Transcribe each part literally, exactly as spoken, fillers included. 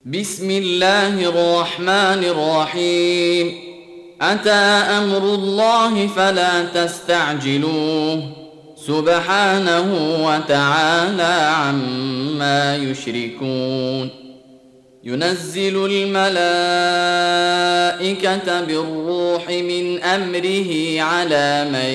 بسم الله الرحمن الرحيم. أتى أمر الله فلا تستعجلوه سبحانه وتعالى عما يشركون. ينزل الملائكة بالروح من أمره على من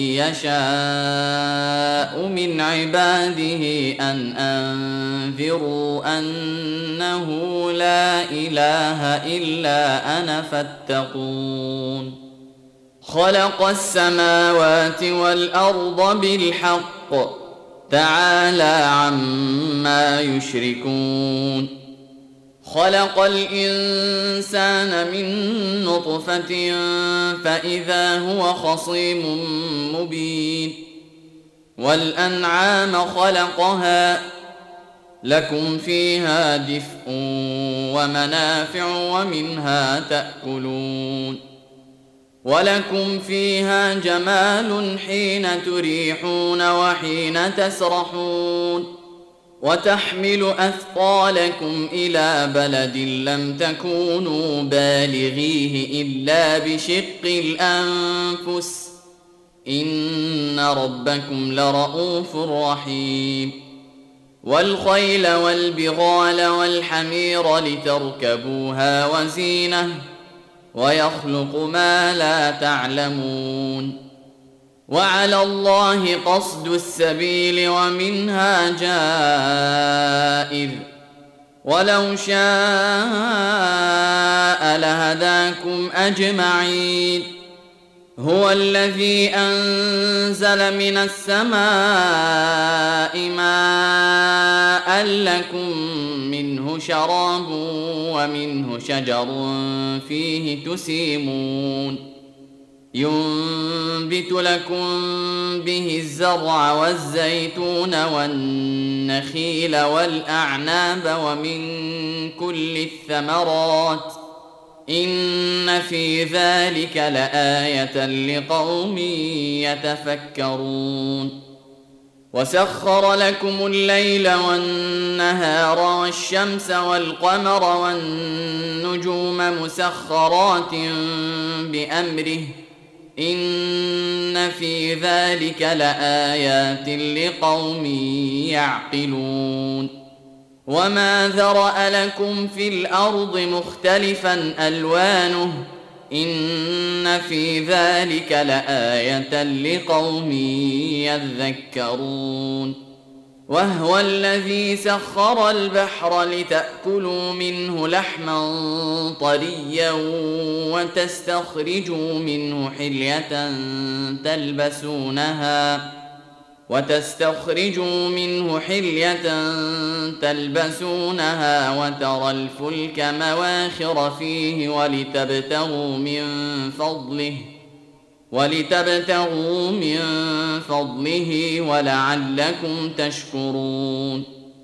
يشاء من عباده أن أنذروا أنه لا إله إلا أنا فاتقون. خلق السماوات والأرض بالحق تعالى عما يشركون. خلق الإنسان من نطفة فإذا هو خصيم مبين. والأنعام خلقها لكم فيها دفء ومنافع ومنها تأكلون. ولكم فيها جمال حين تريحون وحين تسرحون. وتحمل أثقالكم إلى بلد لم تكونوا بالغيه إلا بشق الأنفس إن ربكم لرؤوف رحيم. والخيل والبغال والحمير لتركبوها وزينة ويخلق ما لا تعلمون. وعلى الله قصد السبيل ومنها جائر ولو شاء لهداكم أجمعين. هو الذي أنزل من السماء ماء لكم منه شراب ومنه شجر فيه تسيمون. ينبت لكم به الزرع والزيتون والنخيل والأعناب ومن كل الثمرات إن في ذلك لآية لقوم يتفكرون. وسخر لكم الليل والنهار والشمس والقمر والنجوم مسخرات بأمره إن في ذلك لآيات لقوم يعقلون. وما ذرأ لكم في الأرض مختلفا ألوانه إن في ذلك لآية لقوم يذكرون. وهو الذي سخر البحر لتأكلوا منه لحما طريا وتستخرجوا منه حلية تلبسونها وتستخرجوا منه حلية تلبسونها وترى الفلك مواخر فيه ولتبتغوا من فضله ولتبتغوا من فضله ولعلكم تشكرون.